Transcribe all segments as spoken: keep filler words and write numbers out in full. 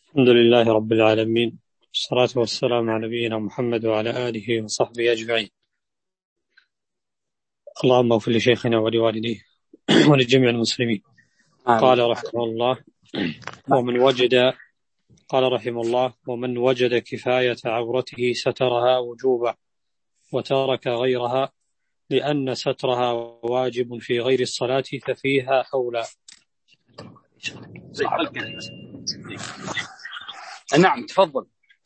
الحمد لله رب العالمين، والصلاة والسلام على نبينا محمد وعلى آله وصحبه أجمعين. اللهم اغفر لشيخنا ولوالديه ولجميع المسلمين. آمين. قال رحمه الله ومن وجد قال رحمه الله ومن وجد كفاية عورته سترها وجوبا وترك غيرها لأن سترها واجب في غير الصلاة ففيها أولى. نعم تفضل.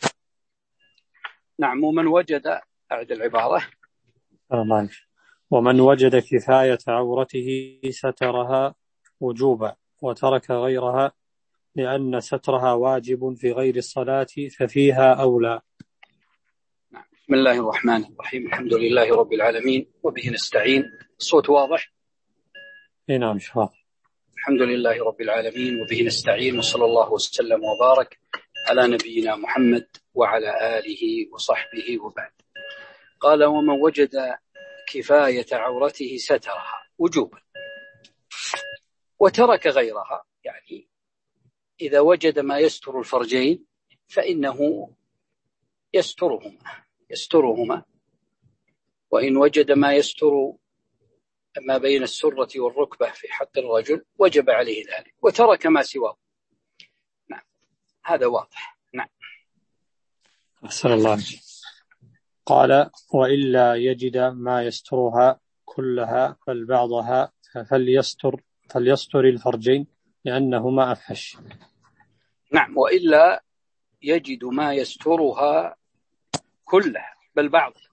نعم ومن وجد أعد العبارة. الله. ومن وجد كفاية عورته سترها وجوبا وترك غيرها لأن سترها واجب في غير الصلاة ففيها أولى. نعم. بسم الله الرحمن الرحيم. الحمد لله رب العالمين وبه نستعين. الصوت واضح؟ نعم شاء. الحمد لله رب العالمين وبه نستعين، وصلى الله وسلم وبارك على نبينا محمد وعلى آله وصحبه وبعد. قال ومن وجد كفاية عورته سترها وجوبا وترك غيرها، يعني إذا وجد ما يستر الفرجين فإنه يسترهما يسترهما وإن وجد ما يستر ما بين السرة والركبة في حق الرجل وجب عليه ذلك، وترك ما سواه. نعم هذا واضح. نعم. أحسن الله. قال وإلا يجد ما يسترها كلها بل بعضها فليستر فليستر الفرجين لأنهما أفحش. نعم وإلا يجد ما يسترها كلها بل بعضها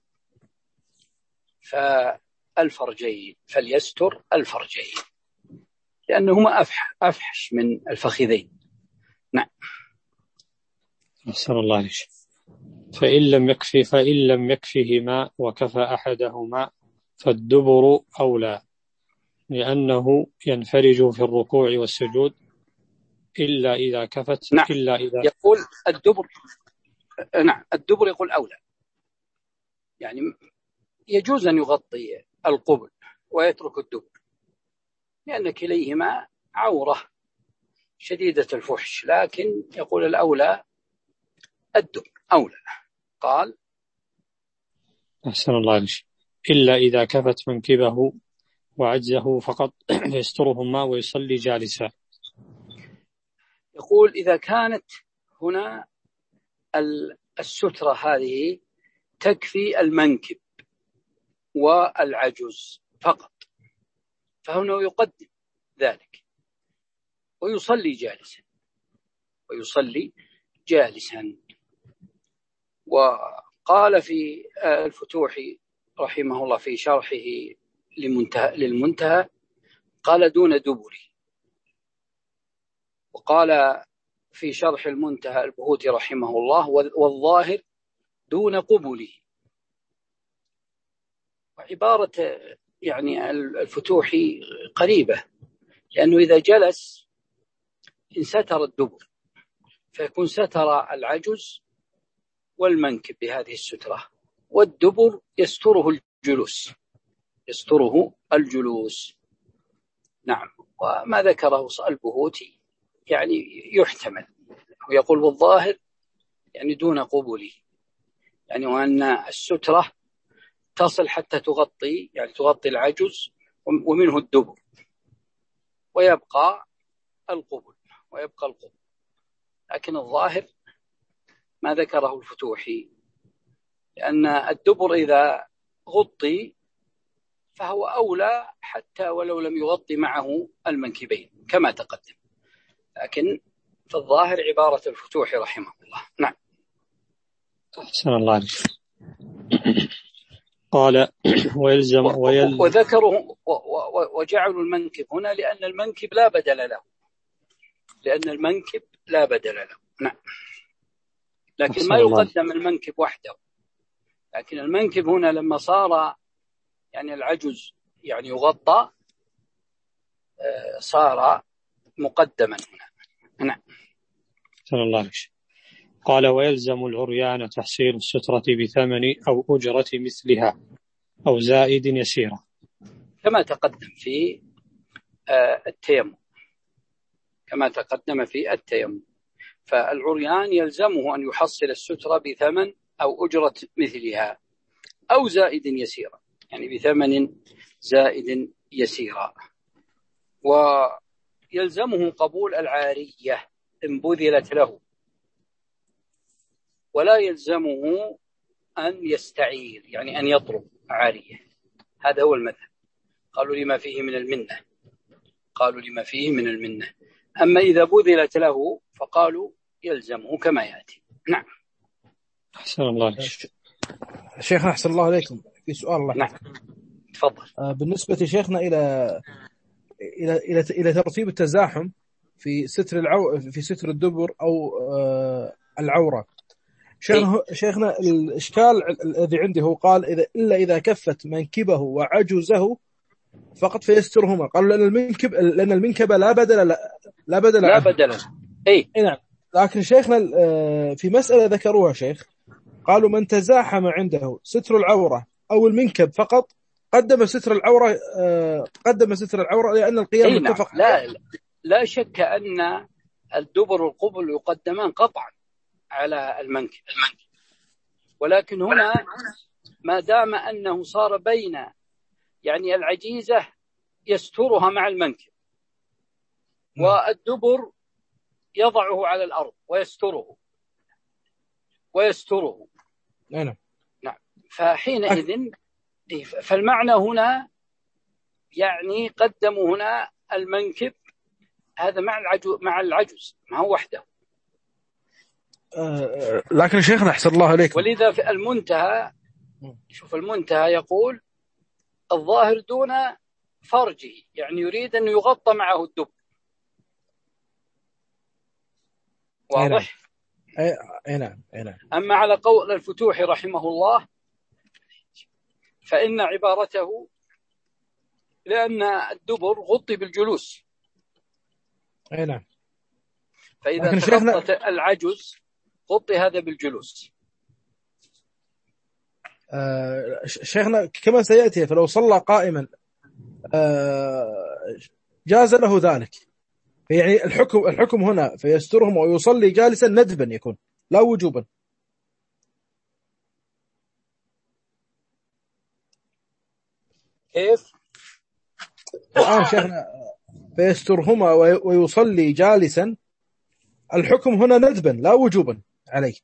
فالفرجين فليستر الفرجين لأنهما أفحش, أفحش من الفخذين. نعم. أحسن الله عليك. فإن لم يكفي فإن لم يكفهما وكفى أحدهما فالدبر أولى لأنه ينفرج في الركوع والسجود إلا إذا كفت. نعم. إلا إذا يقول الدبر. نعم الدبر يقول أولى، يعني يجوز أن يغطي القبل ويترك الدبر لأن كليهما عورة شديدة الفحش، لكن يقول الأولى الدبر أولى. قال أحسن الله عليك. إلا إذا كفت منكبه وعجزه فقط يسترهما ويصلي جالسا. يقول إذا كانت هنا السترة هذه تكفي المنكب والعجز فقط فهنا يقدم ذلك ويصلي جالسا ويصلي جالسا. وقال في الفتوح رحمه الله في شرحه للمنتهى, للمنتهى قال دون دبري، وقال في شرح المنتهى البهوتي رحمه الله والظاهر دون قبله. وعبارة يعني الفتوحي قريبة، لأنه إذا جلس إن ستر الدبر فيكون ستر العجز والمنكب بهذه السترة، والدبر يستره الجلوس يستره الجلوس. نعم. وما ذكره البهوتي يعني يحتمل، ويقول والظاهر يعني دون قبله، يعني وأن السترة تصل حتى تغطي يعني تغطي العجز ومنه الدبر ويبقى القبل ويبقى القبل لكن الظاهر ما ذكره الفتوحي، لأن الدبر إذا غطي فهو أولى حتى ولو لم يغطي معه المنكبين كما تقدم، لكن في الظاهر عبارة الفتوحي رحمه الله. نعم. أحسن الله عليك. قال ويلزم ويل... وذكروا وجعلوا المنكب هنا لأن المنكب لا بدل له لأن المنكب لا بدل له. نعم. لكن ما يقدم المنكب وحده، لكن المنكب هنا لما صار يعني العجز يعني يغطى صار مقدما هنا. نعم. أحسن الله عليك. قال ويلزم العريان تحصيل السترة بثمن أو أجرة مثلها أو زائد يسيرة كما تقدم في التيمم كما تقدم في التيمم فالعريان يلزمه أن يحصل السترة بثمن أو أجرة مثلها أو زائد يسيرا، يعني بثمن زائد يسيرا. ويلزمه قبول العارية إن بذلت له، ولا يلزمه أن يستعير، يعني أن يطلب عارية. هذا هو المذهب. قالوا لما فيه من المنة، قالوا لما فيه من المنة. أما إذا بذلت له فقالوا يلزمه كما يأتي. نعم. أحسن الله عليك شيخنا. أحسن الله عليكم. في سؤال الله نعم تفضل. آه بالنسبة شيخنا إلى إلى إلى إلى ترتيب التزاحم في ستر العو في ستر الدبر أو آه العورة. شيخنا شيخنا الإشكال الذي عندي هو قال إذا إلا إذا كفت منكبه وعجزه فقط فيسترهما. قالوا لأن المنكب لأن المنكب لا بدل لا, لا بدل لا بدل أي نعم. لكن شيخنا في مسألة ذكروها شيخ، قالوا من تزاحم عنده ستر العورة أو المنكب فقط قدم ستر العورة قدم ستر العورة لأن القيام متفق. لا لا شك أن الدبر والقبل يقدمان قطعا على المنكب، ولكن هنا ما دام أنه صار بين يعني العجيزة يسترها مع المنكب والدبر يضعه على الأرض ويستره ويستره نعم نعم. فحينئذ فالمعنى هنا يعني قدموا هنا المنكب هذا مع العجوز مع العجز ما هو وحده. أه لكن شيخنا أحسن الله عليكم. ولذا في المنتهى شوف المنتهى يقول الظاهر دون فرجه، يعني يريد أن يغطى معه الدب. واضح؟ أي نعم أي نعم. أما على قول الفتوح رحمه الله فإن عبارته لأن الدبر غطي بالجلوس. أي نعم. فإذا تغطت العجز غطي هذا بالجلوس. آه شيخنا كما سيأتي فلو صلى قائما آه جاز له ذلك، يعني الحكم الحكم هنا فيسترهم ويصلي جالسا ندبا يكون لا وجوبا. كيف؟ الآن شيخنا فيسترهما ويصلي جالسا، الحكم هنا ندبا لا وجوبا عليه.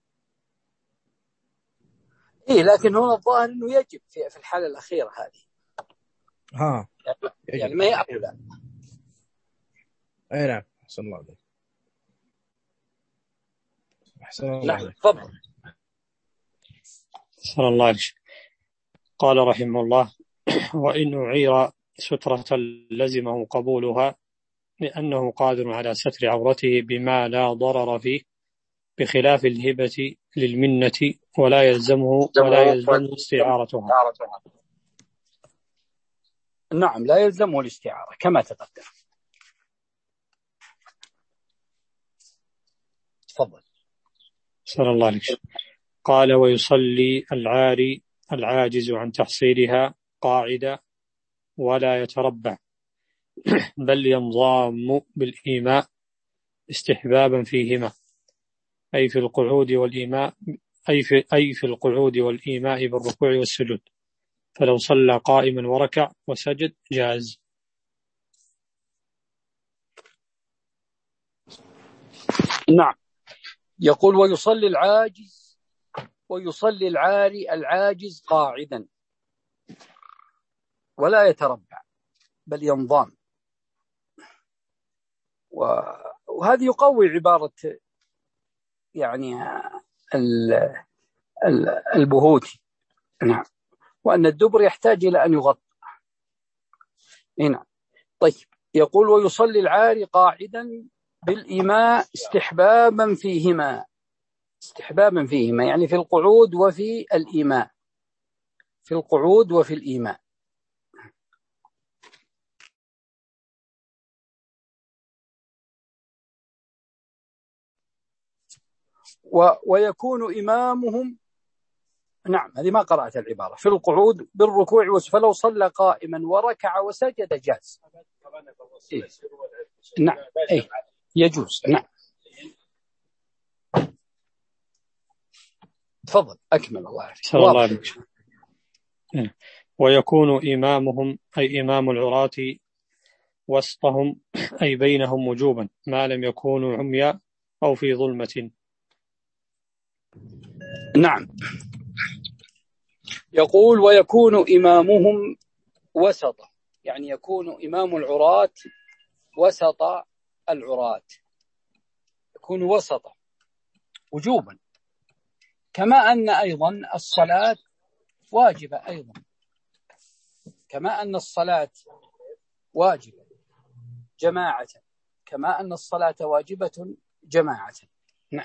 إيه لكن هنا الظاهر إنه يجب في في الحالة الأخيرة هذه. ها. يعني, يعني ما يأكل. أي نعم. أحسن الله عليك. أحسن الله عليك. تفضل. أحسن الله عليك. قال رحمه الله: وإن أعير سترة لزمه قبولها لأنه قادر على ستر عورته بما لا ضرر فيه، بخلاف الهبة للمنة ولا يلزمه ولا يلزمه استعارتها. نعم لا يلزمه الاستعارة كما تقدم. تفضل. صلى الله عليه وسلم. قال: ويصلي العاري العاجز عن تحصيلها قاعدة ولا يتربع، بل ينضام بالإيماء استحبابا فيهما، أي في القعود والإيماء أي في, أي في القعود والإيماء بالركوع والسجود، فلو صلى قائما وركع وسجد جاز. نعم. يقول: ويصلي العاجز ويصلي العاري العاجز قاعدا ولا يتربع بل ينضام. وهذه يقوي عبارة يعني البهوتي. نعم. وأن الدبر يحتاج إلى أن يغطى. نعم. طيب. يقول: ويصلي العاري قاعدا بالإيماء استحبابا فيهما. استحبابا فيهما يعني في القعود وفي الإيماء. في القعود وفي الإيماء. و ويكون إمامهم. نعم هذه ما قرأت العبارة. في القعود بالركوع، فلو صلى قائما وركع وسجد جاز. إيه؟ نعم إيه؟ يجوز. نعم تفضل أكمل. الله يعافيك. الله عليك. ويكون إمامهم أي إمام العراة وسطهم أي بينهم وجوبا ما لم يكونوا عمياء أو في ظلمة. نعم. يقول ويكون إمامهم وسطا، يعني يكون إمام العراة وسط العراة، يكون وسطا وجوبا، كما أن أيضا الصلاة واجبة، أيضا كما أن الصلاة واجبة جماعة، كما أن الصلاة واجبة جماعة. نعم.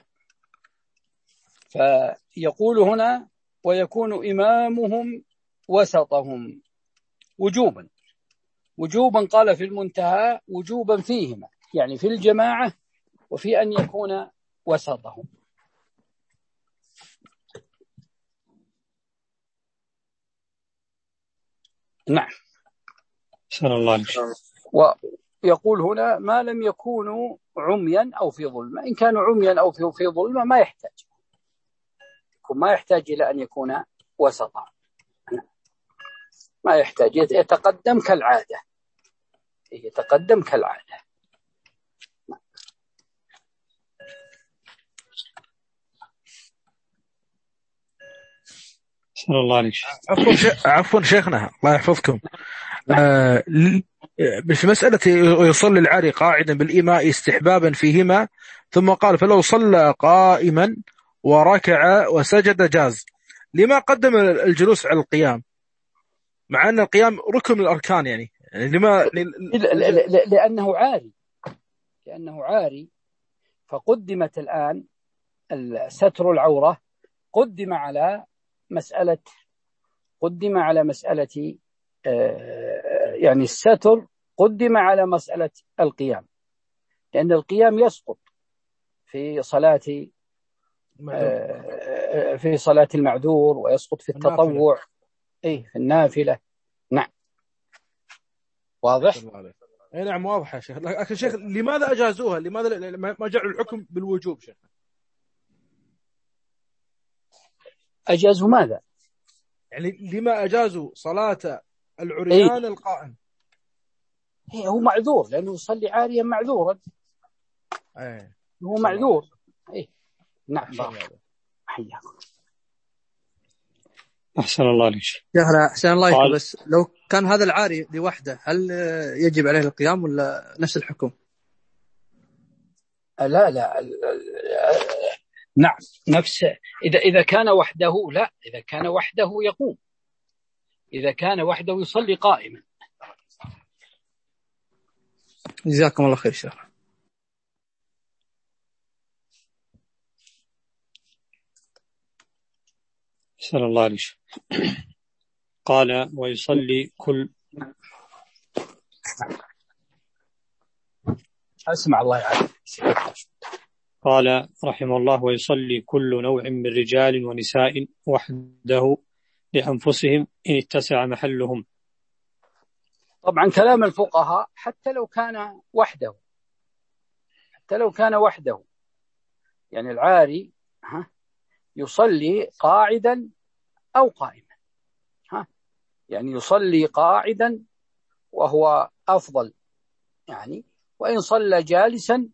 فيقول هنا ويكون إمامهم وسطهم وجوبا. وجوبا قال في المنتهى وجوبا فيهما، يعني في الجماعة وفي أن يكون وسطهم. نعم. سأل الله عليك. ويقول هنا ما لم يكونوا عميا أو في ظلمة. إن كانوا عميا أو في ظلمة ما يحتاج ما يحتاج إلى أن يكون وسطا، ما يحتاج، يتقدم كالعادة، يتقدم كالعادة. سأل الله عليك. عفوا شيخ عفوا شيخنا الله يحفظكم. آه في مسألة يصلي العاري قاعدا بالإيماء استحبابا فيهما، ثم قال فلو صلى قائما وركع وسجد جاز، لما قدم الجلوس على القيام مع أن القيام ركن من الأركان؟ يعني, يعني لما لأنه عاري، لأنه عاري فقدمت الآن ستر العورة، قدم على مسألة قدم على مسألة يعني الستر قدم على مسألة القيام، لأن القيام يسقط في صلاة في صلاة المعذور، ويسقط في التطوع، إيه في النافلة. نعم واضح. اي نعم واضح يا شيخ. لكن شيخ لماذا أجازوها؟ لماذا ما جعلوا الحكم بالوجوب شيخ؟ أجازوا ماذا؟ يعني لما أجازوا صلاة العريان إيه؟ القائم؟ إيه هو معذور، لأنه يصلي عاريا معذورا. إيه هو معذور. إيه نعم. حياكم. أحسن الله عليك. شيخنا أحسن الله عليك. بس لو كان هذا العاري لوحده هل يجب عليه القيام ولا نفس الحكم؟ لا لا نعم نفس. إذا إذا كان وحده لا، إذا كان وحده يقوم، إذا كان وحده يصلي قائما. جزاكم الله خير شيخ. سأل الله عليك. قال ويصلي كل أسمع الله يعلم. قال رحمه الله ويصلي كل نوع من رجال ونساء وحده لأنفسهم إن اتسع محلهم. طبعا كلام الفقهاء حتى لو كان وحده، حتى لو كان وحده، يعني العاري ها يصلي قاعدا أو قائما، ها يعني يصلي قاعدا وهو أفضل، يعني وإن صلى جالسا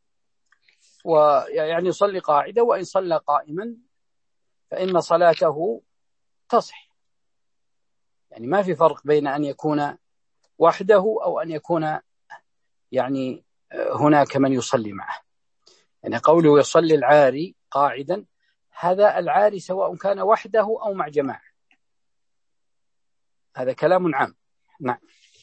ويعني يصلي قاعدا، وإن صلى قائما فإن صلاته تصح. يعني ما في فرق بين أن يكون وحده أو أن يكون يعني هناك من يصلي معه. يعني قوله يصلي العاري قاعدا، هذا العاري سواء كان وحده أو مع جماعة، هذا كلام عام. نعم.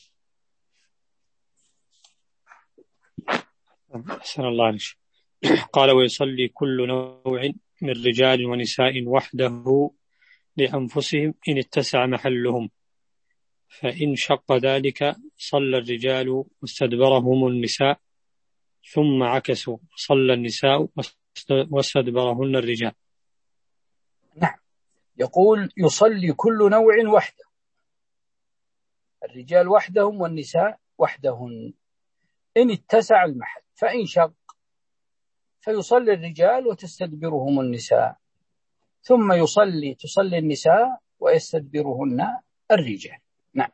أحسن الله عليك. قال ويصلي كل نوع من رجال ونساء وحده لأنفسهم إن اتسع محلهم، فإن شق ذلك صلى الرجال واستدبرهم النساء، ثم عكسوا صلى النساء واستدبرهن الرجال. نعم. يقول يصلي كل نوع وحده، الرجال وحدهم والنساء وحدهن إن اتسع المحل، فإن شق فيصلي الرجال وتستدبرهم النساء. ثم يصلي تصلي النساء ويستدبرهن الرجال. نعم.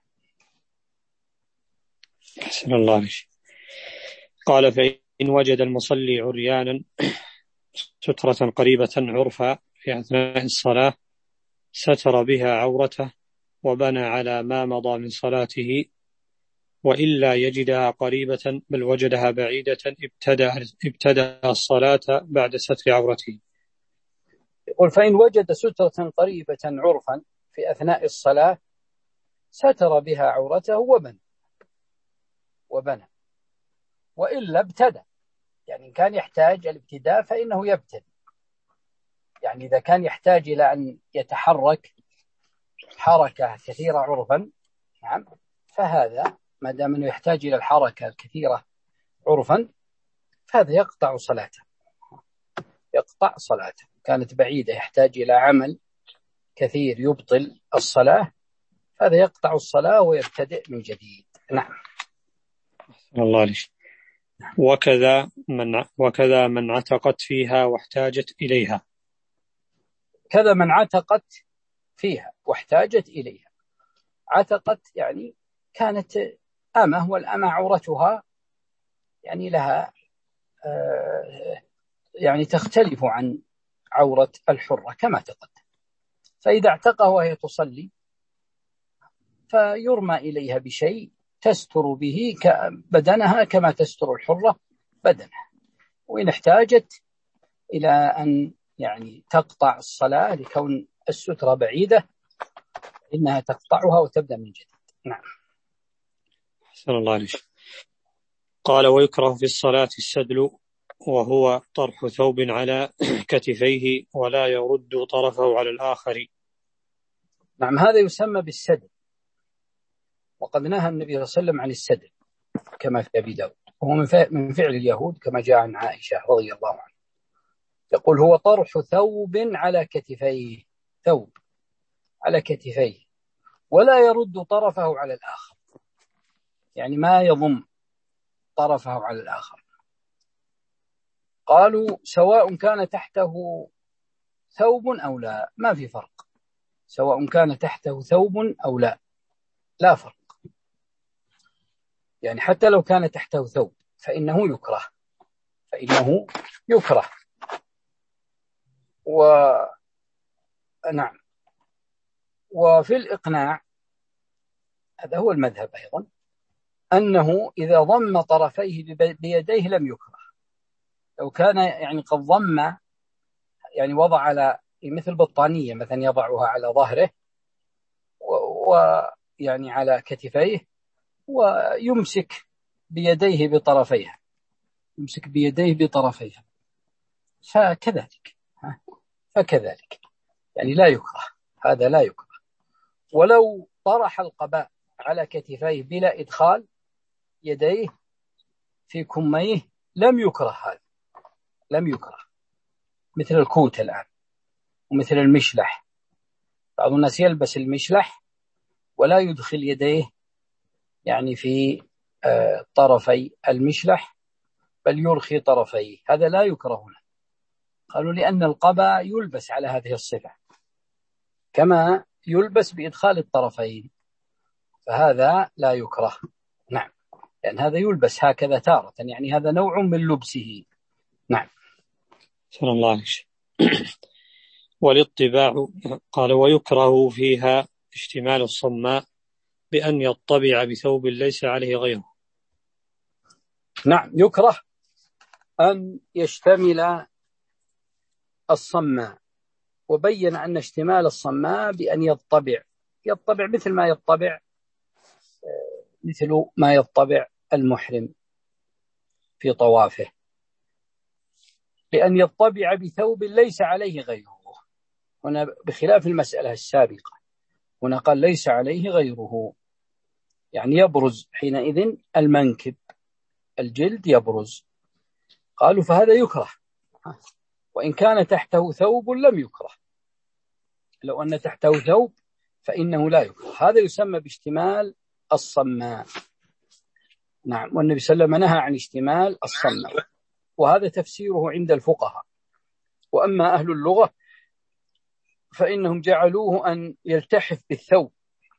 أحسن الله عليك. قال فإن وجد المصلي عريانا سترة قريبة عرفا في أثناء الصلاة ستر بها عورته وبنى على ما مضى من صلاته، وإلا يجدها قريبة بل وجدها بعيدة ابتدأ, ابتدأ الصلاة بعد ستر عورته. يقول فإن وجد سترة قريبة عرفا في أثناء الصلاة ستر بها عورته وبنى وبنى وإلا ابتدأ، يعني إن كان يحتاج الابتداء فإنه يبتدئ، يعني إذا كان يحتاج إلى أن يتحرك حركة كثيرة عرفا، نعم، فهذا ما دام أنه يحتاج إلى الحركة الكثيرة عرفا فهذا يقطع صلاته، يقطع صلاته. كانت بعيدة يحتاج إلى عمل كثير يبطل الصلاة، هذا يقطع الصلاة ويبتدئ من جديد. نعم. الله عليك. وكذا من وكذا من عتقت فيها واحتاجت إليها. كذا من عتقت فيها واحتاجت إليها. عتقت يعني كانت أمة، والأمة عورتها يعني لها آه يعني تختلف عن عورة الحرة كما تقدم، فإذا اعتقها وهي تصلي فيرمى إليها بشيء تستر به بدنها كما تستر الحرة بدنها، وإن احتاجت إلى أن يعني تقطع الصلاة لكون السترة بعيدة إنها تقطعها وتبدأ من جديد. نعم. أحسن الله عليك. قال ويكره في الصلاة السدل وهو طرح ثوب على كتفيه ولا يرد طرفه على الآخر. نعم، هذا يسمى بالسدل، وقد نهى النبي صلى الله عليه وسلم عن السدل كما في أبي داود، وهو من فعل اليهود كما جاء عن عائشة رضي الله عنها، يقول هو طرح ثوب على كتفيه، ثوب على كتفيه ولا يرد طرفه على الآخر، يعني ما يضم طرفه على الآخر. قالوا سواء كان تحته ثوب أو لا، ما في فرق، سواء كان تحته ثوب أو لا لا فرق، يعني حتى لو كان تحته ثوب فإنه يكره، فإنه يكره. ونعم، وفي الإقناع هذا هو المذهب أيضا أنه إذا ضم طرفيه بيديه لم يكره، لو كان يعني قد ضم يعني وضع على مثل بطانية مثلا يضعها على ظهره ويعني على كتفيه ويمسك بيديه بطرفيها، يمسك بيديه بطرفيها فكذلك فكذلك يعني لا يكره، هذا لا يكره. ولو طرح القباء على كتفيه بلا إدخال يديه في كميه لم يكره، هذا لم يكره، مثل الكوت الآن ومثل المشلح، بعض الناس يلبس المشلح ولا يدخل يديه يعني في طرفي المشلح بل يرخي طرفيه، هذا لا يكره هنا. قالوا لأن القباء يلبس على هذه الصفة كما يلبس بإدخال الطرفين، فهذا لا يكره. نعم، لأن هذا يلبس هكذا تارة، يعني هذا نوع من لبسه. نعم. سلام الله عليك. والاطباع قال ويكره فيها اشتمال الصماء بأن يطبع بثوب ليس عليه غيره. نعم، يكره أن يشتمل الصماء، وبين أن اشتمال الصماء بأن يطبع يطبع مثل ما يطبع مثل ما يطبع المحرم في طوافه، بأن يطبع بثوب ليس عليه غيره. هنا بخلاف المسألة السابقة، هنا قال ليس عليه غيره، يعني يبرز حينئذ المنكب، الجلد يبرز. قالوا فهذا يكره، وإن كان تحته ثوب لم يكره، لو أن تحته ثوب فإنه لا يكره. هذا يسمى باشتمال الصماء. نعم، والنبي صلى الله عليه وسلم نهى عن اشتمال الصماء، وهذا تفسيره عند الفقهاء. وأما أهل اللغة فإنهم جعلوه أن يلتحف بالثوب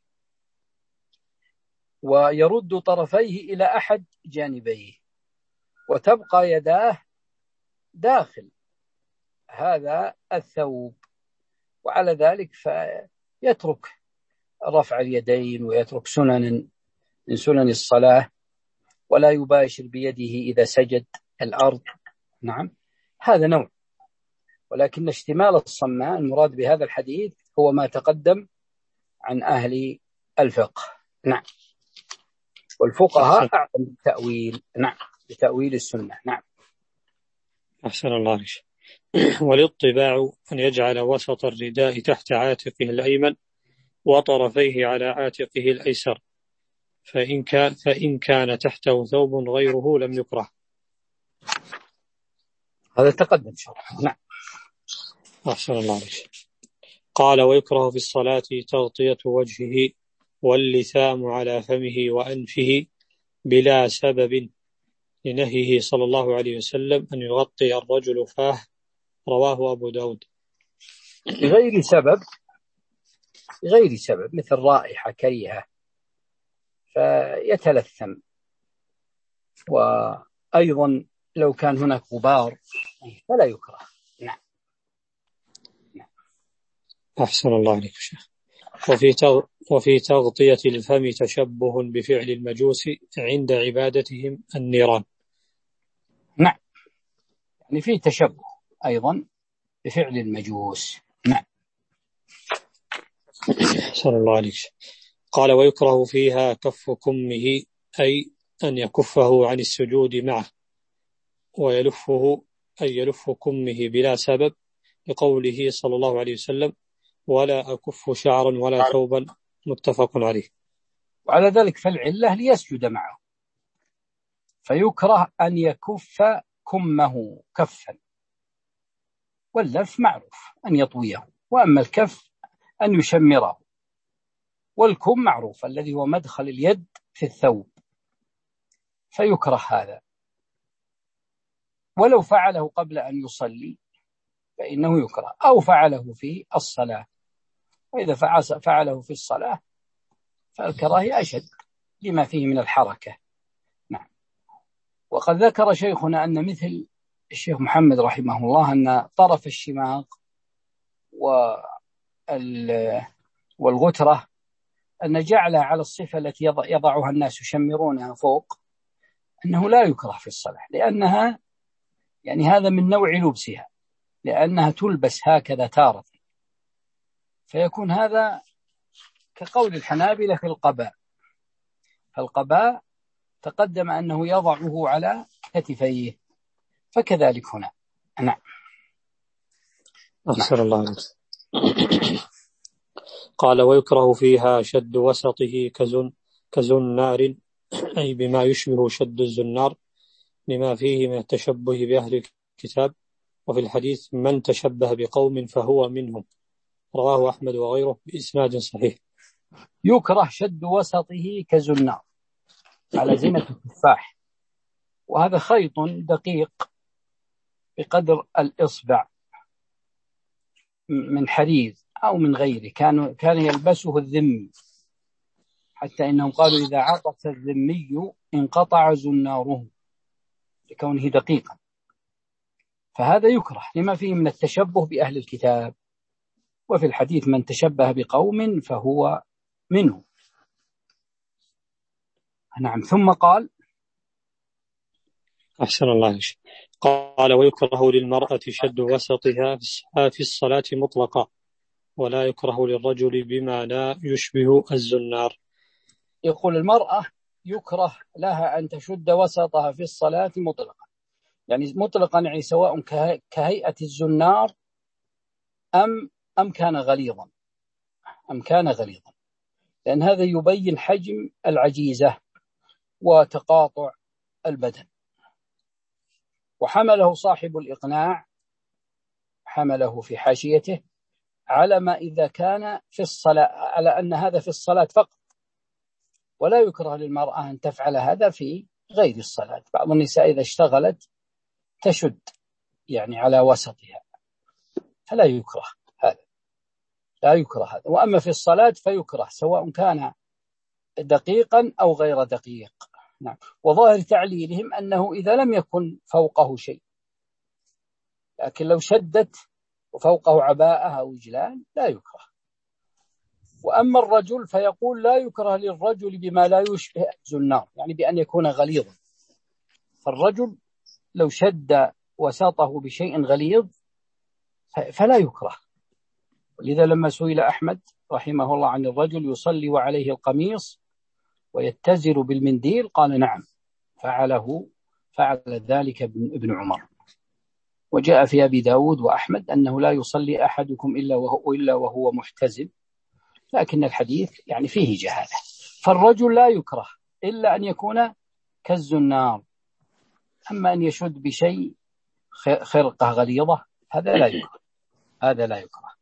ويرد طرفيه إلى أحد جانبيه وتبقى يداه داخل هذا الثوب، وعلى ذلك فيترك رفع اليدين ويترك سنن من سنن الصلاة ولا يباشر بيده إذا سجد الأرض. نعم، هذا نوع. ولكن اشتمال الصماء المراد بهذا الحديث هو ما تقدم عن أهل الفقه. نعم، والفقهاء أعلم بالتأويل. نعم، بتأويل السنة. نعم. أحسن الله عليك. والاطباع أن يجعل وسط الرداء تحت عاتقه الأيمن وطرفيه على عاتقه الأيسر، فإن كان, فإن كان تحته ثوب غيره لم يكره. هذا تقدم شرح. نعم. أحسن الله عليك. قال ويكره في الصلاة تغطية وجهه واللثام على فمه وأنفه بلا سبب لنهيه صلى الله عليه وسلم أن يغطي الرجل فاه، رواه أبو داود. بغير سبب، غير سبب مثل رائحة كريهة فيتلثم، وأيضا لو كان هناك غبار فلا يكره. نعم. أحسن الله عليك شيخ. وفي تغ... وفي تغطية الفم تشبه بفعل المجوس عند عبادتهم النيران. نعم، يعني في تشبه أيضا بفعل المجوس. نعم. أحسن الله عليك. قال ويكره فيها كف كمه، أي أن يكفه عن السجود معه، ويلفه أي يلف كمه بلا سبب، لقوله صلى الله عليه وسلم ولا أكف شعرا ولا ثوبا، متفق عليه. وعلى ذلك فالعلة ليسجد معه، فيكره أن يكف كمه كفا، واللف معروف أن يطويه، وأما الكف أن يشمره، والكم معروف الذي هو مدخل اليد في الثوب، فيكره هذا. ولو فعله قبل أن يصلي فإنه يكره، أو فعله في الصلاة، وإذا فعله في الصلاة فالكراهية أشد لما فيه من الحركة. نعم. وقد ذكر شيخنا أن مثل الشيخ محمد رحمه الله أن طرف الشماغ والغترة أن جعلها على الصفة التي يضعها الناس يشمرونها فوق، أنه لا يكره في الصلاة، لأنها يعني هذا من نوع لبسها، لأنها تلبس هكذا تارة، فيكون هذا كقول الحنابلة في القباء. فالقباء تقدم أنه يضعه على كتفيه، فكذلك هنا. نعم. أحسن الله عليك. قال ويكره فيها شد وسطه كزن كزنار، أي بما يشبه شد الزنار، لما فيه من التشبه بأهل الكتاب، وفي الحديث من تشبه بقوم فهو منهم، رواه أحمد وغيره بإسناد صحيح. يكره شد وسطه كزنار على زنة التفاح، وهذا خيط دقيق بقدر الإصبع من حرير أو من غيره، كان كان يلبسه الذمي، حتى إنهم قالوا إذا عطس الذمي انقطع زناره لكونه دقيقا، فهذا يكره لما فيه من التشبه بأهل الكتاب، وفي الحديث من تشبه بقوم فهو منه. نعم. ثم قال أحسن الله عليك. قال ويكره للمرأة شد وسطها في الصلاة مطلقا، ولا يكره للرجل بما لا يشبه الزنار. يقول المرأة يكره لها أن تشد وسطها في الصلاة مطلقا، يعني مطلقا يعني سواء كهيئة الزنار أم أم كان غليظا أم كان غليظا، لأن هذا يبين حجم العجيزة وتقاطع البدن. وحمله صاحب الإقناع، حمله في حاشيته على ما إذا كان في الصلاة، على أن هذا في الصلاة فقط، ولا يكره للمرأة أن تفعل هذا في غير الصلاة. بعض النساء إذا اشتغلت تشد يعني على وسطها، فلا يكره هذا. لا يكره هذا. وأما في الصلاة فيكره سواء كان دقيقا أو غير دقيق. نعم. وظاهر تعليلهم أنه إذا لم يكن فوقه شيء، لكن لو شدت وفوقه عباءة أو إجلال لا يكره. وأما الرجل فيقول لا يكره للرجل بما لا يشبه أبز النار، يعني بأن يكون غليظا. فالرجل لو شد وساطه بشيء غليظ فلا يكره. ولذا لما سئل أحمد رحمه الله عن الرجل يصلي وعليه القميص ويتزر بالمنديل قال نعم فعله فعل ذلك ابن عمر. وجاء في أبي داود وأحمد أنه لا يصلي أحدكم إلا وهو, إلا وهو محتزم، لكن الحديث يعني فيه جهالة. فالرجل لا يكره إلا أن يكون كز النار. أما أن يشد بشيء خرقة غليظة هذا لا يكره، هذا لا يكره.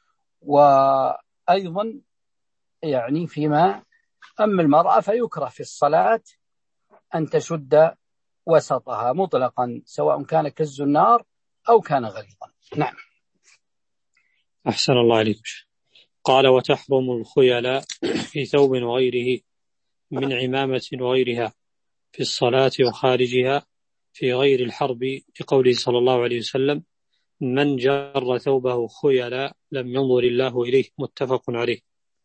وأيضا يعني فيما أما المرأة فيكره في الصلاة أن تشد وسطها مطلقا سواء كان كز النار أو كان غليظا. نعم. أحسن الله عليك. قال وتحرم الخيلاء في ثوب وغيره من عمامة وغيرها في الصلاة وخارجها في غير الحرب، لقوله صلى الله عليه وسلم من جر ثوبه خيلاء لم ينظر الله إليه، متفق عليه.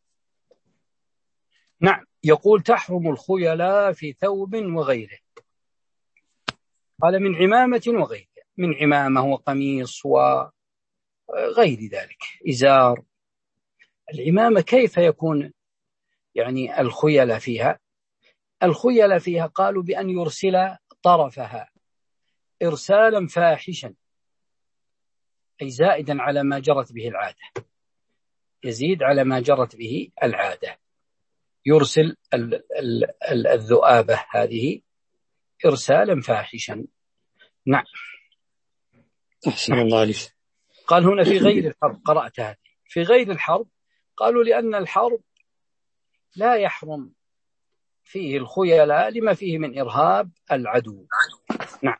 نعم. يقول تحرم الخيلاء في ثوب وغيره. قال من عمامة وغيره، من عمامة وقميص وغير ذلك إزار. العمامة كيف يكون يعني الخيلاء فيها؟ الخيلاء فيها قالوا بأن يرسل طرفها إرسالا فاحشا، أي زائدا على ما جرت به العادة، يزيد على ما جرت به العادة. يرسل الذؤابة هذه إرسالا فاحشا. نعم. أحسن الله عليك. قال هنا في غير الحرب، قرأت هذه في غير الحرب. قالوا لأن الحرب لا يحرم فيه الخيلاء لما فيه من إرهاب العدو. نعم.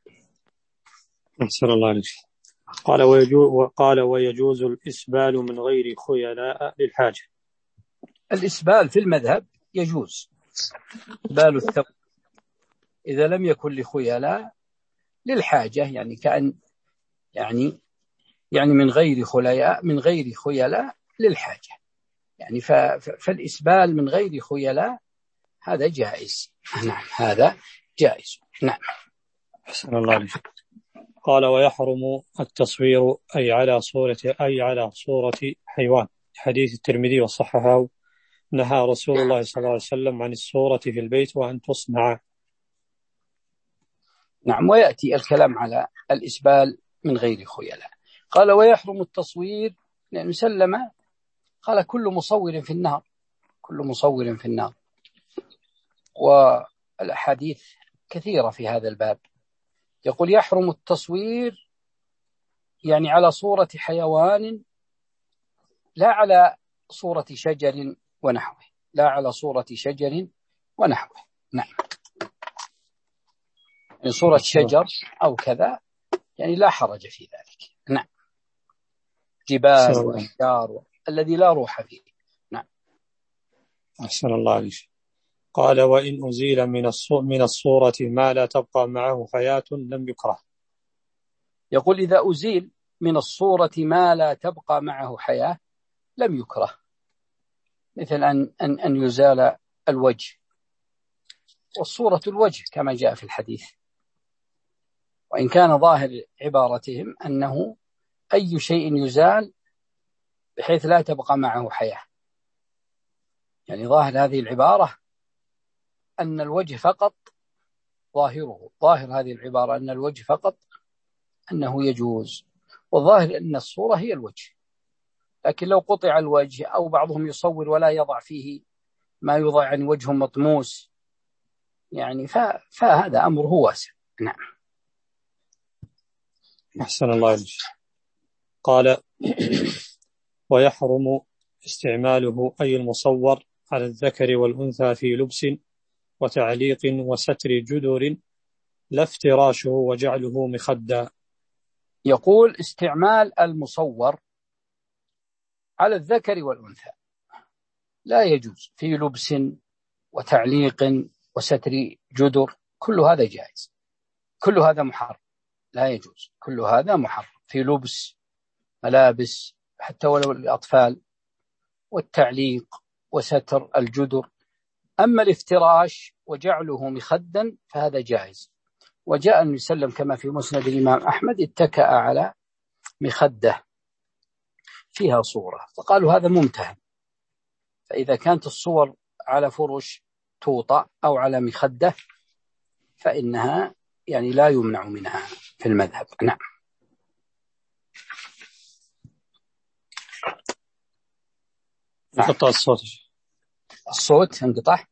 أحسن الله عليك. قال ويجوز, وقال ويجوز الإسبال من غير خيلاء للحاجة. الإسبال في المذهب يجوز إسبال الثوب إذا لم يكن لخيلاء للحاجة، يعني كأن يعني يعني من غير خيلاء من غير خيلاء للحاجة، يعني فالإسبال من غير خيلاء هذا جائز. نعم هذا جائز. نعم. أحسن الله عليك. قال ويحرم التصوير أي على صورة أي على صورة حيوان، حديث الترمذي وصححه نهى رسول الله صلى الله عليه وسلم عن الصورة في البيت وأن تصنع. نعم. ويأتي الكلام على الإسبال من غير خيلاء. قال ويحرم التصوير لأن سلم قال كل مصور في النار، كل مصور في النار. والأحاديث كثيرة في هذا الباب. يقول يحرم التصوير يعني على صورة حيوان لا على صورة شجر ونحوه، لا على صورة شجر ونحوه. نعم. يعني صورة شجر أو كذا يعني لا حرج في ذلك. نعم. جبال وأشجار الذي لا روح فيه. نعم. أحسن الله عليك. قال وإن أزيل من من الصورة ما لا تبقى معه حياة لم يكره. يقول إذا أزيل من الصورة ما لا تبقى معه حياة لم يكره، مثل أن أن أن يزال الوجه، والصورة الوجه كما جاء في الحديث. وإن كان ظاهر عبارتهم أنه أي شيء يزال بحيث لا تبقى معه حياة، يعني ظاهر هذه العبارة أن الوجه فقط، ظاهره ظاهر هذه العبارة أن الوجه فقط أنه يجوز، والظاهر أن الصورة هي الوجه. لكن لو قطع الوجه أو بعضهم يصور ولا يضع فيه ما يضع عن وجه مطموس يعني فهذا أمره واسع. نعم. أحسن الله عليك. قال ويحرم استعماله أي المصور على الذكر والأنثى في لبس وتعليق وستر جدر لا افتراشه وجعله مخدا. يقول استعمال المصور على الذكر والأنثى، لا يجوز في لبس وتعليق وستر جدر، كل هذا جائز، كل هذا محرم، لا يجوز، كل هذا محرم في لبس ملابس حتى ولو الأطفال، والتعليق وستر الجدر. أما الافتراش وجعله مخدا فهذا جائز، وجاء النبي صلى الله عليه وسلم كما في مسند الإمام أحمد اتكأ على مخدة فيها صورة، فقالوا هذا ممتهن. فإذا كانت الصور على فرش توطأ أو على مخدة فإنها يعني لا يمنع منها في المذهب. نعم. انقطع الصوت. الصوت انقطع.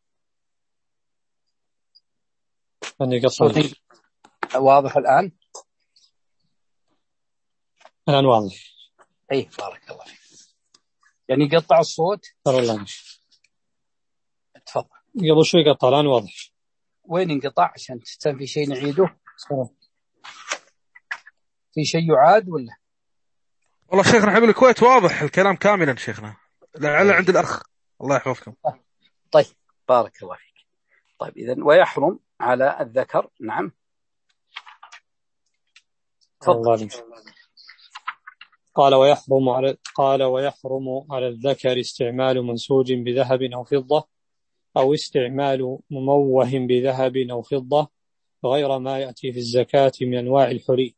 الصوت واضح الآن. الآن واضح. أي بارك الله فيك. يعني قطع الصوت. ترى الله مش. تفضل. قبل شوي قطع، الآن واضح. وين انقطع عشان تستن في شيء نعيده؟ صراحة. في شيء يعاد ولا؟ والله شيخنا حبيب الكويت واضح الكلام كاملا شيخنا، لعل عند الأخ. الله يحفظكم. طيب بارك الله فيك. طيب إذن ويحرم على الذكر. نعم. تفضل. قال ويحرم على قال ويحرم على الذكر استعمال منسوج بذهب أو فضة، أو استعمال مموه بذهب أو فضة، غير ما يأتي في الزكاة من أنواع الحلي.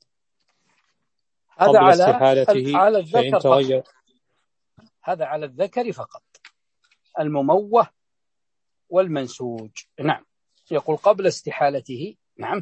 هذا على على الذكر فقط. هذا على الذكر فقط، المموه والمنسوج. نعم. يقول قبل استحالته. نعم.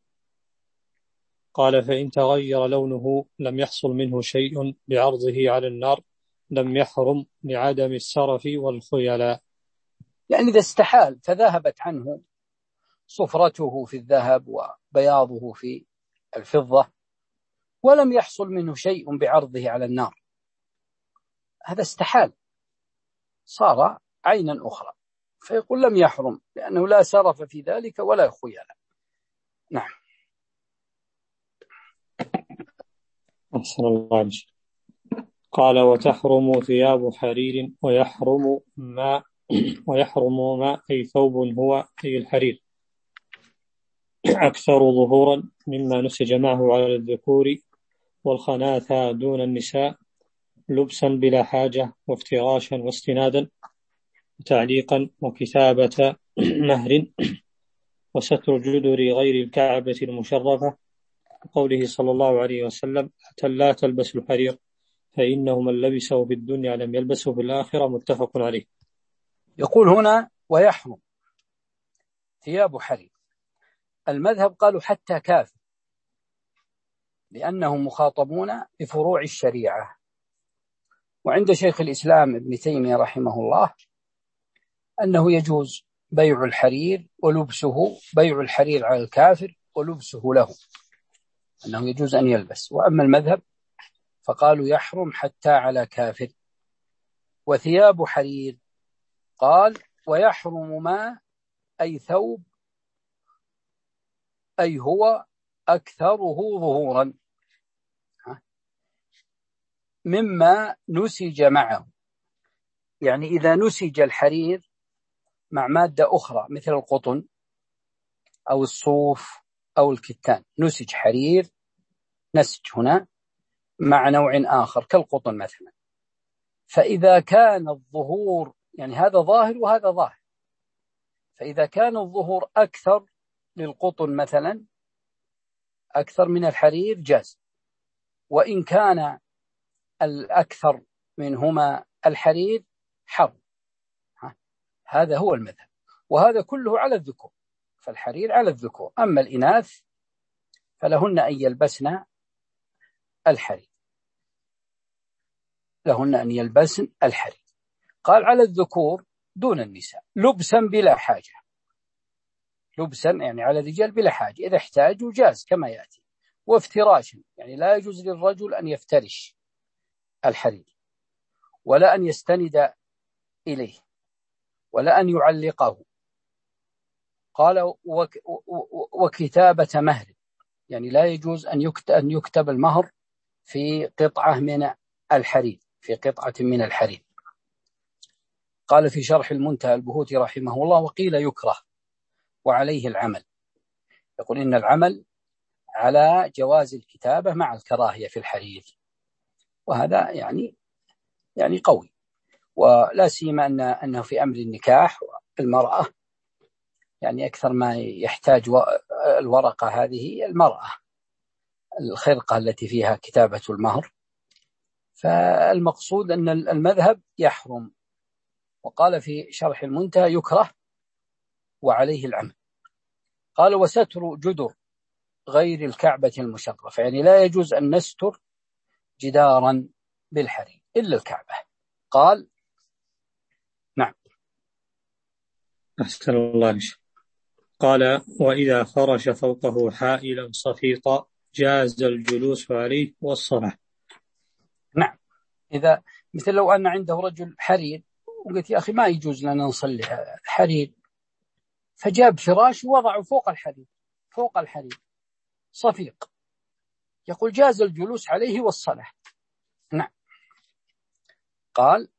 قال فإن تغير لونه لم يحصل منه شيء بعرضه على النار لم يحرم لعدم السرف والخيلاء. يعني إذا استحال فذهبت عنه صفرته في الذهب وبياضه في الفضة ولم يحصل منه شيء بعرضه على النار، هذا استحال، صار عينا أخرى، فيقول لم يحرم لأنه لا سرف في ذلك ولا خيلاء. نعم. أحسن الله عليك. قال وتحرم ثياب حرير ويحرم ما ويحرم ما أي ثوب هو أي الحرير أكثر ظهورا مما نسج معه على الذكور والخناثى دون النساء، لبسا بلا حاجة وافتراشا واستنادا وتعليقا وكتابة مهر وستر جدر غير الكعبة المشرفة، قوله صلى الله عليه وسلم لا تلبس الحرير فإنه من لبسه في الدنيا لم يلبسه في الآخرة، متفق عليه. يقول هنا ويحرم ثياب حرير، المذهب قالوا حتى كافر، لأنهم مخاطبون بفروع الشريعة. وعند شيخ الإسلام ابن تيمية رحمه الله أنه يجوز بيع الحرير ولبسه، بيع الحرير على الكافر ولبسه له، أنه يجوز أن يلبس. وأما المذهب فقالوا يحرم حتى على كافر. وثياب حرير قال ويحرم ما أي ثوب أي هو أكثره ظهورا مما نسج معه، يعني إذا نسج الحرير مع مادة أخرى مثل القطن أو الصوف أو الكتان، نسج حرير نسج هنا مع نوع آخر كالقطن مثلا، فإذا كان الظهور يعني هذا ظاهر وهذا ظاهر، فإذا كان الظهور أكثر للقطن مثلا أكثر من الحرير جاز، وإن كان الأكثر منهما الحرير حرم. هذا هو المذهب، وهذا كله على الذكور، فالحرير على الذكور، أما الإناث فلهن أن يلبسن الحرير، لهن أن يلبسن الحرير. قال على الذكور دون النساء، لبسا بلا حاجة، لبسا يعني على الرجال بلا حاجة، إذا احتاجوا جاز كما يأتي. وافتراشا يعني لا يجوز للرجل أن يفترش الحرير ولا أن يستند إليه ولا أن يعلقه. قال وكتابة مهر، يعني لا يجوز أن يكتب المهر في قطعة من الحرير، في قطعة من الحرير. قال في شرح المنتهى البهوتي رحمه الله: وقيل يكره وعليه العمل. يقول إن العمل على جواز الكتابة مع الكراهية في الحرير، وهذا يعني يعني قوي، ولا سيما أن أنه في أمر النكاح المرأة يعني أكثر ما يحتاج الورقة هذه المرأة، الخرقة التي فيها كتابة المهر. فالمقصود أن المذهب يحرم. وقال في شرح المنتهى: يكره وعليه العمل. قال: وستر جدر غير الكعبة المشرفة، يعني لا يجوز أن نستر جدارا بالحرير إلا الكعبة. قال: نعم. أحسن الله عليك. قال: وإذا فرش فوقه حائلا صفيطا جاز الجلوس عليه والصلاة. نعم، إذا مثل لو أن عنده رجل حرير وقلت يا أخي ما يجوز لنا نصلي حرير، فجاب فراش ووضعه فوق الحرير فوق الحرير صفيق، يقول جاز الجلوس عليه والصلاة. نعم. قال: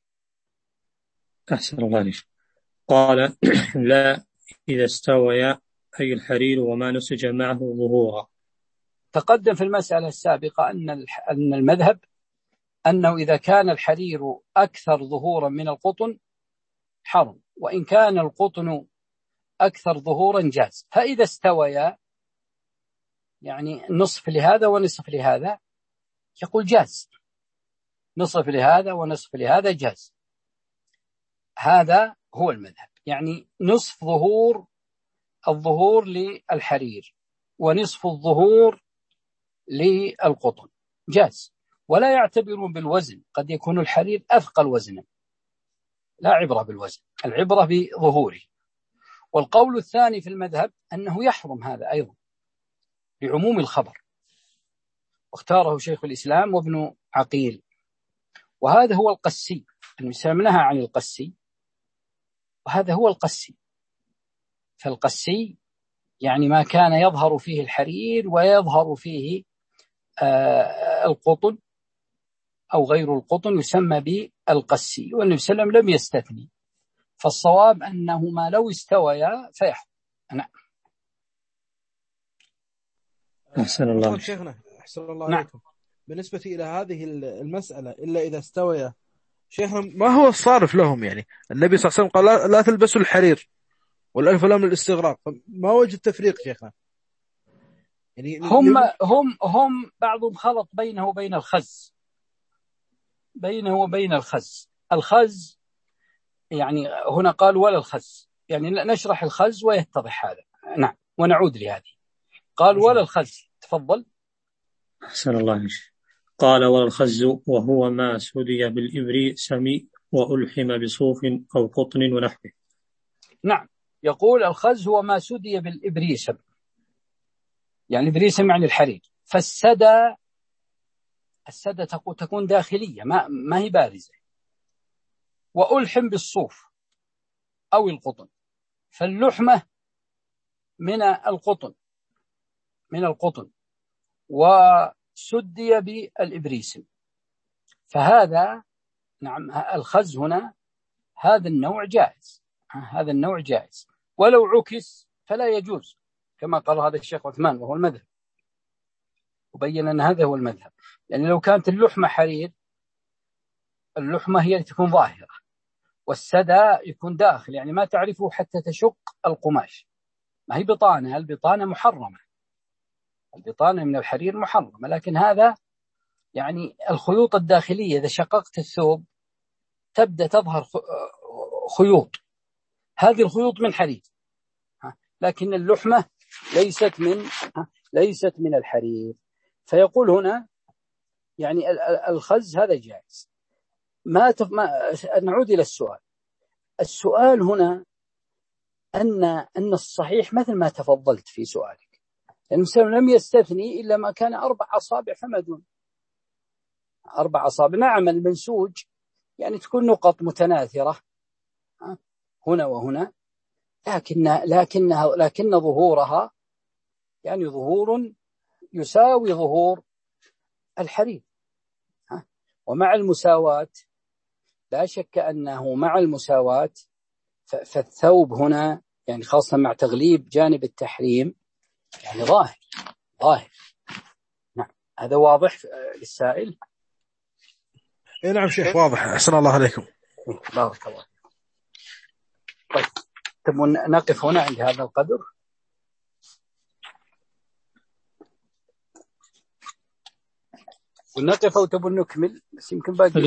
أحسن الله عليك. قال: لا إذا استوى أي الحرير وما نسج معه ظهورا. تقدم في المسألة السابقة أن أن المذهب أنه إذا كان الحرير أكثر ظهورا من القطن حرم، وإن كان القطن أكثر ظهورا جاز. فإذا استويا يعني نصف لهذا ونصف لهذا يقول جاز، نصف لهذا ونصف لهذا جاز. هذا هو المذهب، يعني نصف ظهور الظهور للحرير ونصف الظهور للقطن جاز، ولا يعتبرون بالوزن، قد يكون الحرير أثقل وزنا، لا عبرة بالوزن، العبرة بظهوره. والقول الثاني في المذهب أنه يحرم هذا أيضا بعموم الخبر، واختاره شيخ الإسلام وابن عقيل، وهذا هو القسي. الإسلام نهى عن القسي، وهذا هو القسي. فالقسي يعني ما كان يظهر فيه الحرير ويظهر فيه آه القطن أو غير القطن يسمى بالقسي، والنبي صلى الله عليه وسلم لم يستثني. فالصواب أنهما لو استويا فيحرم. نعم. أحسن الله شيخنا أحسن الله نعم. عليكم. بالنسبة إلى هذه المسألة إلا إذا استويا، شيخنا ما هو الصارف لهم؟ يعني النبي صلى الله عليه وسلم قال لا تلبسوا الحرير والألف لام للاستغراق، ما وجه التفريق شيخنا؟ يعني هم هم هم بعضهم خلط بينه وبين الخز، بينه وبين الخز. الخز يعني هنا قال ولا الخز، يعني نشرح الخز ويتضح هذا. نعم، ونعود لهذه. قال ولا الخز. تفضل. أحسن الله عليك. قال: ولا الخز وهو ما سدي بالإبر سمي وألحم بصوف أو قطن ونحوه. نعم، يقول الخز هو ما سدي بالإبريسم، يعني الإبريسم يعني الحرير. فالسدى السدى تكون داخلية ما, ما هي بارزة. وألحم بالصوف أو القطن، فاللحمة من القطن من القطن وسدي بالإبريسم. فهذا نعم الخز هنا هذا النوع جائز، هذا النوع جائز، ولو عكس فلا يجوز كما قال هذا الشيخ عثمان وهو المذهب، وبين أن هذا هو المذهب. يعني لو كانت اللحمة حرير، اللحمة هي تكون ظاهرة والسدى يكون داخل، يعني ما تعرفه حتى تشق القماش، ما هي بطانة، البطانة محرمة، البطانة من الحرير محرمة، لكن هذا يعني الخيوط الداخلية إذا شققت الثوب تبدأ تظهر خيوط، هذه الخيوط من حرير، لكن اللحمة ليست من ليست من الحرير. فيقول هنا يعني الخز هذا جائز. ما, تف... ما نعود إلى السؤال. السؤال هنا أن أن الصحيح مثل ما تفضلت في سؤالك، المسلم لم يستثني إلا ما كان أربع أصابع فما دون أربع أصابع. نعم المنسوج يعني تكون نقط متناثرة هنا وهنا، لكن لكنها لكن ظهورها يعني ظهور يساوي ظهور الحرير. ومع المساواة لا شك أنه مع المساواة فالثوب هنا يعني خاصة مع تغليب جانب التحريم يعني ظاهر ظاهر. نعم هذا واضح للسائل. إيه نعم شيخ واضح. أحسن الله عليكم. بارك الله. طيب تبون نقف هنا عند هذا القدر؟ ونقف أو تبون نكمل؟ بس يمكن باقي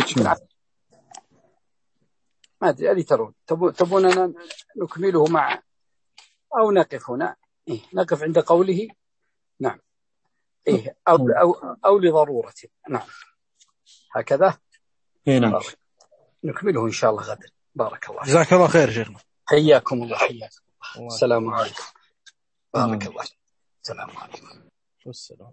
ما أدري اللي ترون. تبون أنا نكمله مع أو نقف هنا؟ إيه نقف عند قوله نعم إيه أو أو أو لضرورة. نعم هكذا. إيه نعم. نكمله إن شاء الله غدا. بارك الله. جزاك الله خير شيخنا. حياكم الله. حياكم الله. السلام عليكم. بارك الله. السلام عليكم. والسلام.